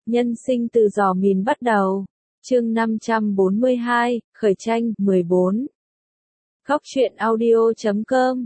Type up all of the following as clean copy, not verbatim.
Nhân sinh từ giò mìn bắt đầu. Chương 542, khởi tranh, 14. Góc truyện audio.com.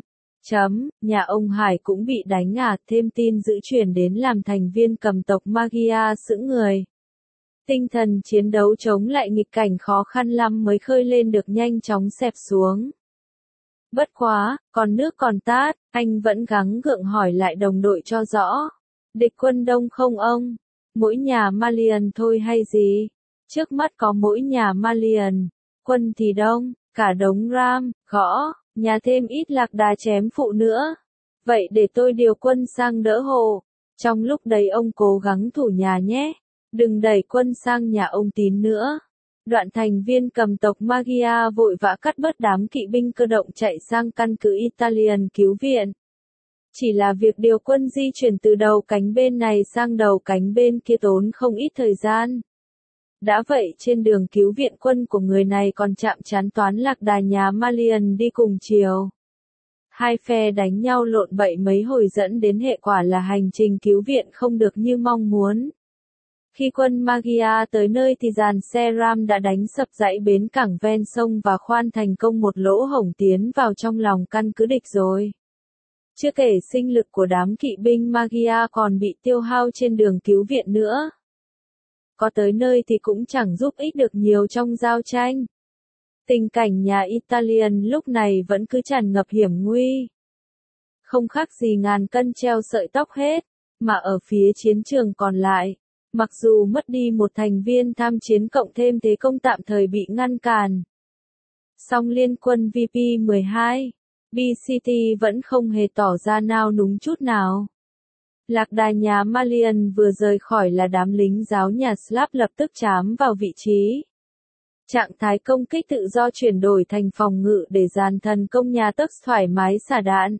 Nhà ông Hải cũng bị đánh à, thêm tin dữ truyền đến làm thành viên cầm tộc Magia sững người. Tinh thần chiến đấu chống lại nghịch cảnh khó khăn lắm mới khơi lên được nhanh chóng xẹp xuống. Bất quá, còn nước còn tát, anh vẫn gắng gượng hỏi lại đồng đội cho rõ. Địch quân đông không ông? Mỗi nhà Malian thôi hay gì? Trước mắt có mỗi nhà Malian, quân thì đông, cả đống ram, gõ, nhà thêm ít lạc đà chém phụ nữa. Vậy để tôi điều quân sang đỡ hộ. Trong lúc đấy ông cố gắng thủ nhà nhé. Đừng đẩy quân sang nhà ông Tín nữa. Đoạn thành viên cầm tộc Magia vội vã cắt bớt đám kỵ binh cơ động chạy sang căn cứ Italian cứu viện. Chỉ là việc điều quân di chuyển từ đầu cánh bên này sang đầu cánh bên kia tốn không ít thời gian. Đã vậy trên đường cứu viện quân của người này còn chạm trán toán lạc đà nhà Malian đi cùng chiều. Hai phe đánh nhau lộn bậy mấy hồi dẫn đến hệ quả là hành trình cứu viện không được như mong muốn. Khi quân Magia tới nơi thì dàn xe ram đã đánh sập dãy bến cảng ven sông và khoan thành công một lỗ hổng tiến vào trong lòng căn cứ địch rồi. Chưa kể sinh lực của đám kỵ binh Magia còn bị tiêu hao trên đường cứu viện nữa. Có tới nơi thì cũng chẳng giúp ích được nhiều trong giao tranh. Tình cảnh nhà Italian lúc này vẫn cứ tràn ngập hiểm nguy. Không khác gì ngàn cân treo sợi tóc hết, mà ở phía chiến trường còn lại, mặc dù mất đi một thành viên tham chiến cộng thêm thế công tạm thời bị ngăn cản. Song liên quân VP-12, BCT vẫn không hề tỏ ra nao núng chút nào. Lạc đà nhà Malian vừa rời khỏi là đám lính giáo nhà Slav lập tức trám vào vị trí. Trạng thái công kích tự do chuyển đổi thành phòng ngự để dàn thần công nhà Turks thoải mái xả đạn.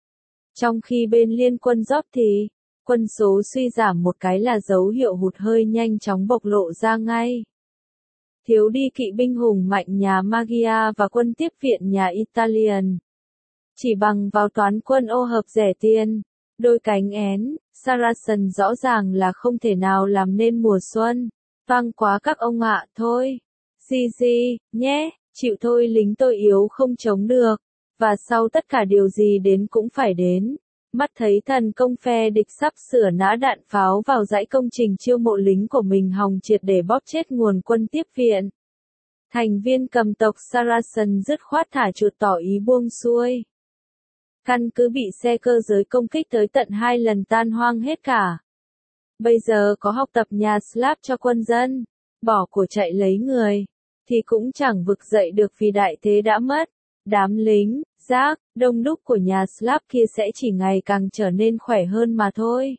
Trong khi bên liên quân dóp thì, quân số suy giảm một cái là dấu hiệu hụt hơi nhanh chóng bộc lộ ra ngay. Thiếu đi kỵ binh hùng mạnh nhà Magia và quân tiếp viện nhà Italian. Chỉ bằng vào toán quân ô hợp rẻ tiền, đôi cánh én, Saracen rõ ràng là không thể nào làm nên mùa xuân. Vang quá các ông ạ, thôi. Gì, nhé, chịu thôi lính tôi yếu không chống được. Và sau tất cả điều gì đến cũng phải đến. Mắt thấy thần công phe địch sắp sửa nã đạn pháo vào dãy công trình chiêu mộ lính của mình hòng triệt để bóp chết nguồn quân tiếp viện. Thành viên cầm tộc Saracen dứt khoát thả chuột tỏ ý buông xuôi. Căn cứ bị xe cơ giới công kích tới tận 2 lần tan hoang hết cả. Bây giờ có học tập nhà Slav cho quân dân, bỏ của chạy lấy người, thì cũng chẳng vực dậy được vì đại thế đã mất. Đám lính, rác, đông đúc của nhà Slav kia sẽ chỉ ngày càng trở nên khỏe hơn mà thôi.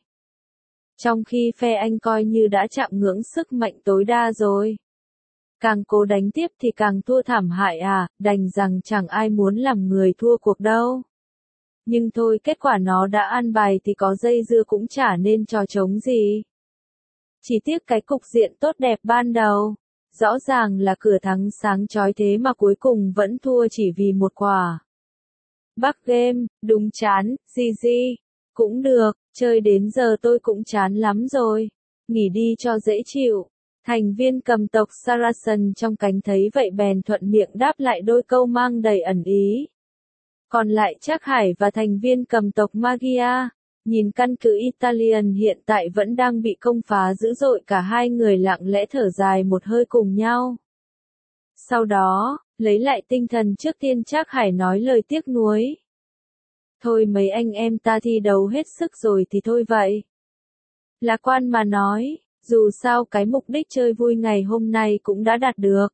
Trong khi phe anh coi như đã chạm ngưỡng sức mạnh tối đa rồi. Càng cố đánh tiếp thì càng thua thảm hại à, đành rằng chẳng ai muốn làm người thua cuộc đâu. Nhưng thôi kết quả nó đã an bài thì có dây dưa cũng chả nên trò trống gì. Chỉ tiếc cái cục diện tốt đẹp ban đầu. Rõ ràng là cửa thắng sáng chói thế mà cuối cùng vẫn thua chỉ vì một quả. Bắc game, đúng chán, gì, cũng được, chơi đến giờ tôi cũng chán lắm rồi. Nghỉ đi cho dễ chịu. Thành viên cầm tộc Saracen trong cánh thấy vậy bèn thuận miệng đáp lại đôi câu mang đầy ẩn ý. Còn lại Trác Hải và thành viên cầm tộc Magia, nhìn căn cứ Italian hiện tại vẫn đang bị công phá dữ dội, cả hai người lặng lẽ thở dài một hơi cùng nhau. Sau đó, lấy lại tinh thần trước tiên Trác Hải nói lời tiếc nuối. Thôi mấy anh em ta thi đấu hết sức rồi thì thôi vậy. Lạc quan mà nói, dù sao cái mục đích chơi vui ngày hôm nay cũng đã đạt được.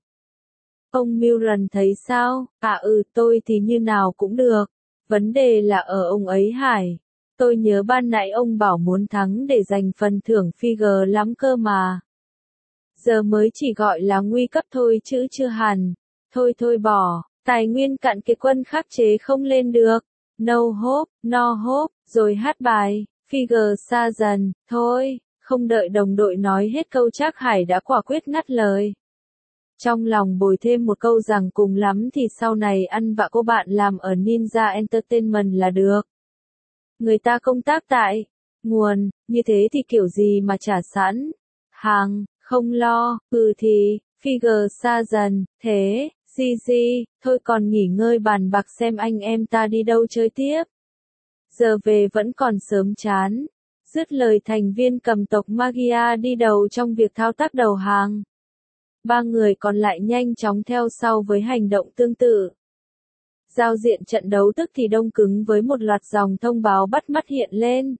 Ông Milran thấy sao? Tôi thì như nào cũng được. Vấn đề là ở ông ấy Hải. Tôi nhớ ban nãy ông bảo muốn thắng để giành phần thưởng figure lắm cơ mà. Giờ mới chỉ gọi là nguy cấp thôi chứ chưa hẳn. Thôi bỏ, tài nguyên cạn kiệt quân khắc chế không lên được. No hope, rồi hát bài, figure xa dần, thôi, không đợi đồng đội nói hết câu Trác Hải đã quả quyết ngắt lời. Trong lòng bồi thêm một câu rằng cùng lắm thì sau này ăn vạ cô bạn làm ở Ninja Entertainment là được. Người ta công tác tại nguồn, như thế thì kiểu gì mà trả sẵn. không lo, thì, figure xa dần, thế, Gigi, thôi còn nghỉ ngơi bàn bạc xem anh em ta đi đâu chơi tiếp. Giờ về vẫn còn sớm chán. Dứt lời thành viên cầm tộc Magia đi đầu trong việc thao tác đầu hàng. Ba người còn lại nhanh chóng theo sau với hành động tương tự. Giao diện trận đấu tức thì đông cứng với một loạt dòng thông báo bắt mắt hiện lên.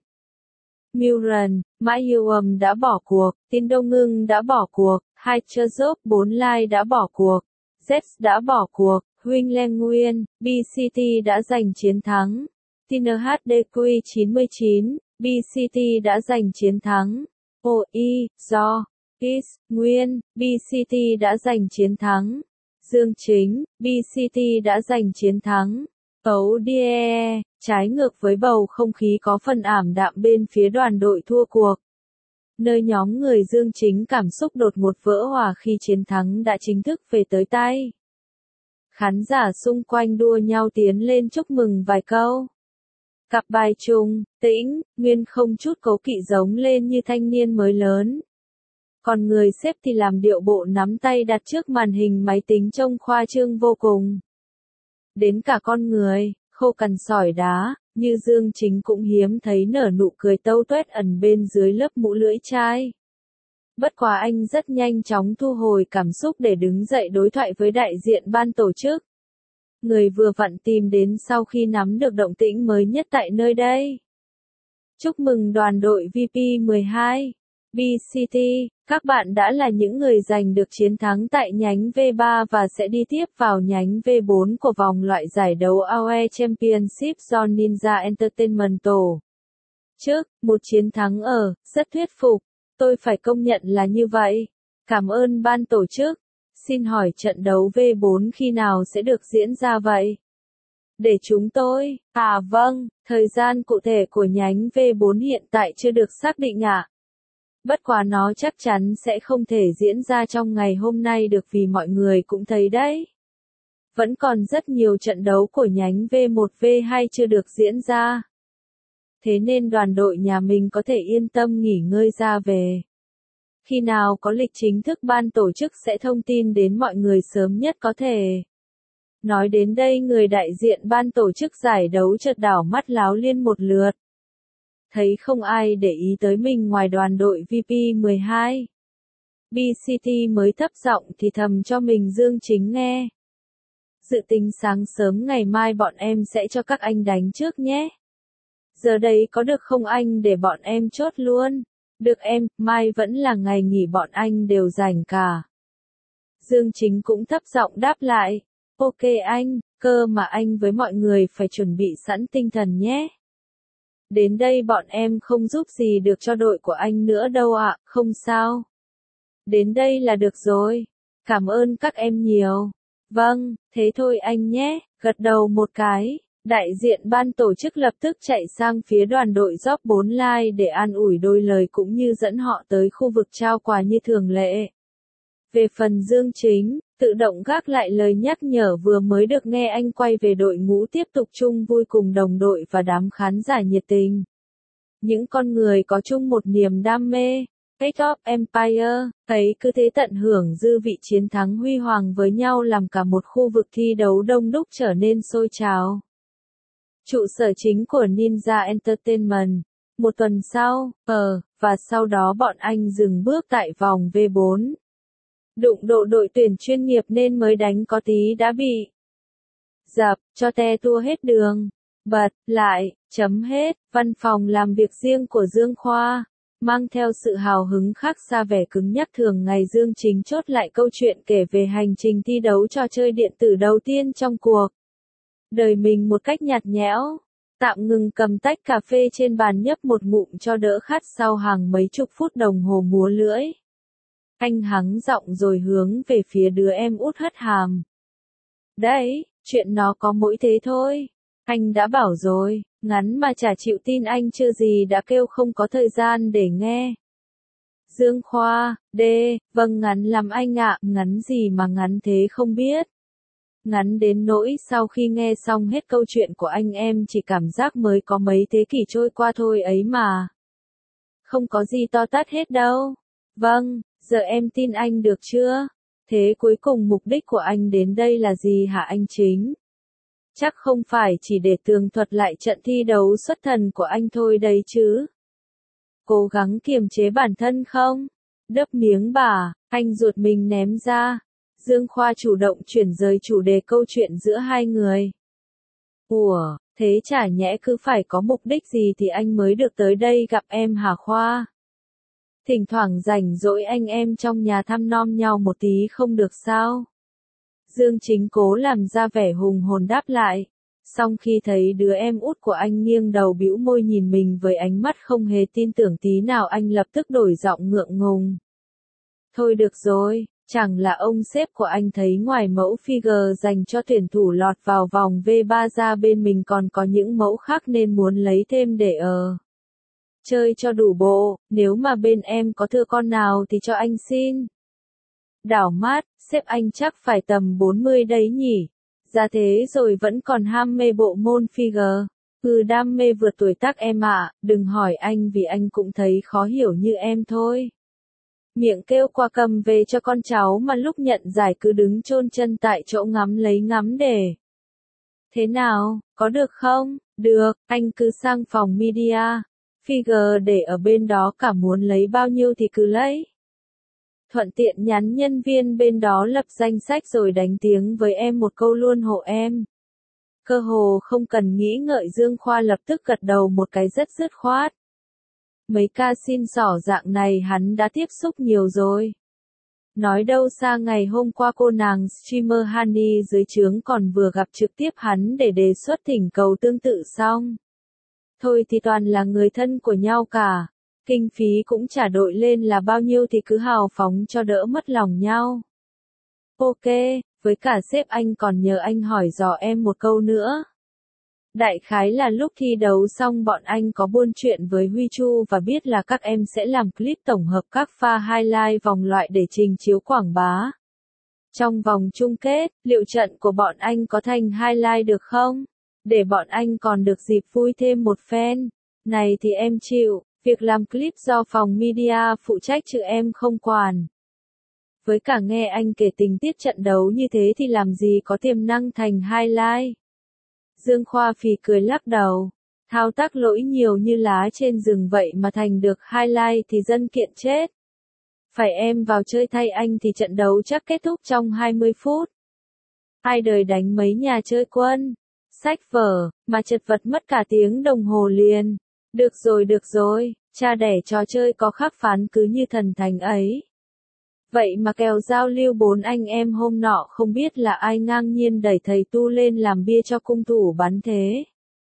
Muren, Mã Hiêu đã bỏ cuộc, Tin Đông Ngưng đã bỏ cuộc, Hai Chơ 4 Lai đã bỏ cuộc, Z đã bỏ cuộc, Huỳnh Lê Nguyên, BCT đã giành chiến thắng. Tin HDQ 99, BCT đã giành chiến thắng. OI, Do, Is, Nguyên, BCT đã giành chiến thắng. Dương Chính, BCT đã giành chiến thắng. Ấu Die, trái ngược với bầu không khí có phần ảm đạm bên phía đoàn đội thua cuộc. Nơi nhóm người Dương Chính cảm xúc đột ngột vỡ hòa khi chiến thắng đã chính thức về tới tay. Khán giả xung quanh đua nhau tiến lên chúc mừng vài câu. Cặp bài Trung, Tĩnh, Nguyên không chút cố kỵ giống lên như thanh niên mới lớn. Còn người xếp thì làm điệu bộ nắm tay đặt trước màn hình máy tính trông khoa trương vô cùng. Đến cả con người, khô cằn sỏi đá, như Dương Chính cũng hiếm thấy nở nụ cười tâu tuét ẩn bên dưới lớp mũ lưỡi chai. Bất quá anh rất nhanh chóng thu hồi cảm xúc để đứng dậy đối thoại với đại diện ban tổ chức. Người vừa vặn tìm đến sau khi nắm được động tĩnh mới nhất tại nơi đây. Chúc mừng đoàn đội VP12, BCT, các bạn đã là những người giành được chiến thắng tại nhánh V3 và sẽ đi tiếp vào nhánh V4 của vòng loại giải đấu AOE Championship do Ninja Entertainment tổ chức. Một chiến thắng rất thuyết phục, tôi phải công nhận là như vậy. Cảm ơn ban tổ chức. Xin hỏi trận đấu V4 khi nào sẽ được diễn ra vậy? Để chúng tôi, vâng, thời gian cụ thể của nhánh V4 hiện tại chưa được xác định ạ. Bất quá nó chắc chắn sẽ không thể diễn ra trong ngày hôm nay được vì mọi người cũng thấy đấy. Vẫn còn rất nhiều trận đấu của nhánh V1 V2 chưa được diễn ra. Thế nên đoàn đội nhà mình có thể yên tâm nghỉ ngơi ra về. Khi nào có lịch chính thức ban tổ chức sẽ thông tin đến mọi người sớm nhất có thể. Nói đến đây người đại diện ban tổ chức giải đấu chợt đảo mắt láo liên một lượt. Thấy không ai để ý tới mình ngoài đoàn đội VP12. BCT mới thấp giọng thì thầm cho mình Dương Chính nghe. Dự tính sáng sớm ngày mai bọn em sẽ cho các anh đánh trước nhé. Giờ đấy có được không anh để bọn em chốt luôn? Được em, mai vẫn là ngày nghỉ bọn anh đều rảnh cả. Dương Chính cũng thấp giọng đáp lại. Ok anh, cơ mà anh với mọi người phải chuẩn bị sẵn tinh thần nhé. Đến đây bọn em không giúp gì được cho đội của anh nữa đâu ạ, không sao. Đến đây là được rồi. Cảm ơn các em nhiều. Vâng, thế thôi anh nhé, gật đầu một cái. Đại diện ban tổ chức lập tức chạy sang phía đoàn đội Job 4 Lai để an ủi đôi lời cũng như dẫn họ tới khu vực trao quà như thường lệ. Về phần Dương Chính, tự động gác lại lời nhắc nhở vừa mới được nghe anh quay về đội ngũ tiếp tục chung vui cùng đồng đội và đám khán giả nhiệt tình. Những con người có chung một niềm đam mê, Age of Empire, ấy cứ thế tận hưởng dư vị chiến thắng huy hoàng với nhau làm cả một khu vực thi đấu đông đúc trở nên sôi trào. Trụ sở chính của Ninja Entertainment. Một tuần sau, và sau đó bọn anh dừng bước tại vòng V4. Đụng độ đội tuyển chuyên nghiệp nên mới đánh có tí đã bị dập, cho te tua hết đường. Bật, lại, chấm hết, văn phòng làm việc riêng của Dương Khoa. Mang theo sự hào hứng khác xa vẻ cứng nhắc thường ngày Dương Chính chốt lại câu chuyện kể về hành trình thi đấu trò chơi điện tử đầu tiên trong cuộc đời mình một cách nhạt nhẽo. Tạm ngừng cầm tách cà phê trên bàn nhấp một ngụm cho đỡ khát sau hàng mấy chục phút đồng hồ múa lưỡi. Anh hắng giọng rồi hướng về phía đứa em út hất hàm. Đấy, chuyện nó có mỗi thế thôi. Anh đã bảo rồi, ngắn mà chả chịu tin anh chưa gì đã kêu không có thời gian để nghe. Dương Khoa, vâng ngắn lắm anh ạ, ngắn gì mà ngắn thế không biết. Ngắn đến nỗi sau khi nghe xong hết câu chuyện của anh em chỉ cảm giác mới có mấy thế kỷ trôi qua thôi ấy mà. Không có gì to tát hết đâu. Vâng, giờ em tin anh được chưa? Thế cuối cùng mục đích của anh đến đây là gì hả anh Chính? Chắc không phải chỉ để tường thuật lại trận thi đấu xuất thần của anh thôi đấy chứ. Cố gắng kiềm chế bản thân không? Đớp miếng bà, anh ruột mình ném ra. Dương Khoa chủ động chuyển rời chủ đề câu chuyện giữa hai người. Ủa, thế chả nhẽ cứ phải có mục đích gì thì anh mới được tới đây gặp em hả Khoa? Thỉnh thoảng rảnh rỗi anh em trong nhà thăm nom nhau một tí không được sao? Dương Chính cố làm ra vẻ hùng hồn đáp lại. Xong khi thấy đứa em út của anh nghiêng đầu bĩu môi nhìn mình với ánh mắt không hề tin tưởng tí nào, anh lập tức đổi giọng ngượng ngùng. Thôi được rồi, chẳng là ông sếp của anh thấy ngoài mẫu figure dành cho tuyển thủ lọt vào vòng V3 ra bên mình còn có những mẫu khác nên muốn lấy thêm để chơi cho đủ bộ, nếu mà bên em có thừa con nào thì cho anh xin. Đảo mắt, sếp anh chắc phải tầm 40 đấy nhỉ. Ra thế rồi vẫn còn ham mê bộ môn figure. Đam mê vượt tuổi tác em ạ, đừng hỏi anh vì anh cũng thấy khó hiểu như em thôi. Miệng kêu qua cầm về cho con cháu mà lúc nhận giải cứ đứng chôn chân tại chỗ ngắm lấy ngắm để. Thế nào, có được không? Được, anh cứ sang phòng media. Figure để ở bên đó, cả muốn lấy bao nhiêu thì cứ lấy. Thuận tiện nhắn nhân viên bên đó lập danh sách rồi đánh tiếng với em một câu luôn hộ em. Cơ hồ không cần nghĩ ngợi Dương Khoa lập tức gật đầu một cái rất dứt khoát. Mấy ca xin xỏ dạng này hắn đã tiếp xúc nhiều rồi. Nói đâu xa ngày hôm qua cô nàng streamer Honey dưới trướng còn vừa gặp trực tiếp hắn để đề xuất thỉnh cầu tương tự xong. Thôi thì toàn là người thân của nhau cả. Kinh phí cũng trả đội lên là bao nhiêu thì cứ hào phóng cho đỡ mất lòng nhau. Ok, với cả sếp anh còn nhờ anh hỏi dò em một câu nữa. Đại khái là lúc thi đấu xong bọn anh có buôn chuyện với Huy Chu và biết là các em sẽ làm clip tổng hợp các pha highlight vòng loại để trình chiếu quảng bá. Trong vòng chung kết, liệu trận của bọn anh có thành highlight được không? Để bọn anh còn được dịp vui thêm một phen. Này thì em chịu, việc làm clip do phòng media phụ trách chứ em không quản. Với cả nghe anh kể tình tiết trận đấu như thế thì làm gì có tiềm năng thành highlight. Dương Khoa phì cười lắc đầu. Thao tác lỗi nhiều như lá trên rừng vậy mà thành được highlight thì dân kiện chết. Phải em vào chơi thay anh thì trận đấu chắc kết thúc trong 20 phút. Ai đời đánh mấy nhà chơi quân. Sách vở, mà chật vật mất cả tiếng đồng hồ liền. Được rồi, cha đẻ trò chơi có khắc phán cứ như thần thánh ấy. Vậy mà kèo giao lưu 4 anh em hôm nọ không biết là ai ngang nhiên đẩy thầy tu lên làm bia cho cung thủ bắn thế.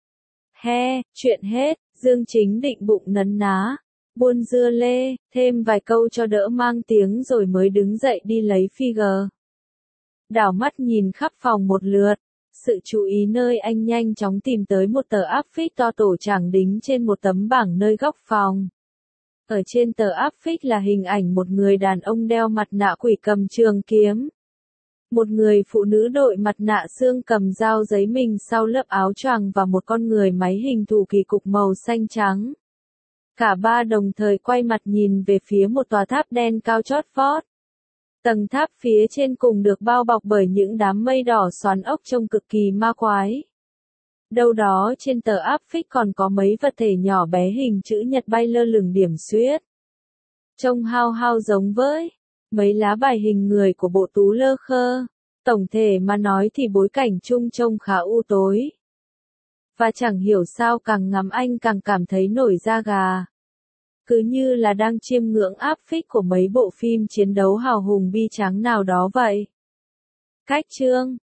Chuyện hết, Dương Chính định bụng nấn ná, buôn dưa lê, thêm vài câu cho đỡ mang tiếng rồi mới đứng dậy đi lấy figure. Đảo mắt nhìn khắp phòng một lượt, sự chú ý nơi anh nhanh chóng tìm tới một tờ áp phích to tổ tràng đính trên một tấm bảng nơi góc phòng. Ở trên tờ áp phích là hình ảnh một người đàn ông đeo mặt nạ quỷ cầm trường kiếm. Một người phụ nữ đội mặt nạ xương cầm dao giấy mình sau lớp áo choàng và một con người máy hình thù kỳ cục màu xanh trắng. Cả ba đồng thời quay mặt nhìn về phía một tòa tháp đen cao chót vót. Tầng tháp phía trên cùng được bao bọc bởi những đám mây đỏ xoắn ốc trông cực kỳ ma quái. Đâu đó trên tờ áp phích còn có mấy vật thể nhỏ bé hình chữ nhật bay lơ lửng điểm xuyết. Trông hao hao giống với mấy lá bài hình người của bộ Tú Lơ Khơ. Tổng thể mà nói thì bối cảnh chung trông khá u tối. Và chẳng hiểu sao càng ngắm anh càng cảm thấy nổi da gà. Cứ như là đang chiêm ngưỡng áp phích của mấy bộ phim chiến đấu hào hùng bi tráng nào đó vậy. Cách chương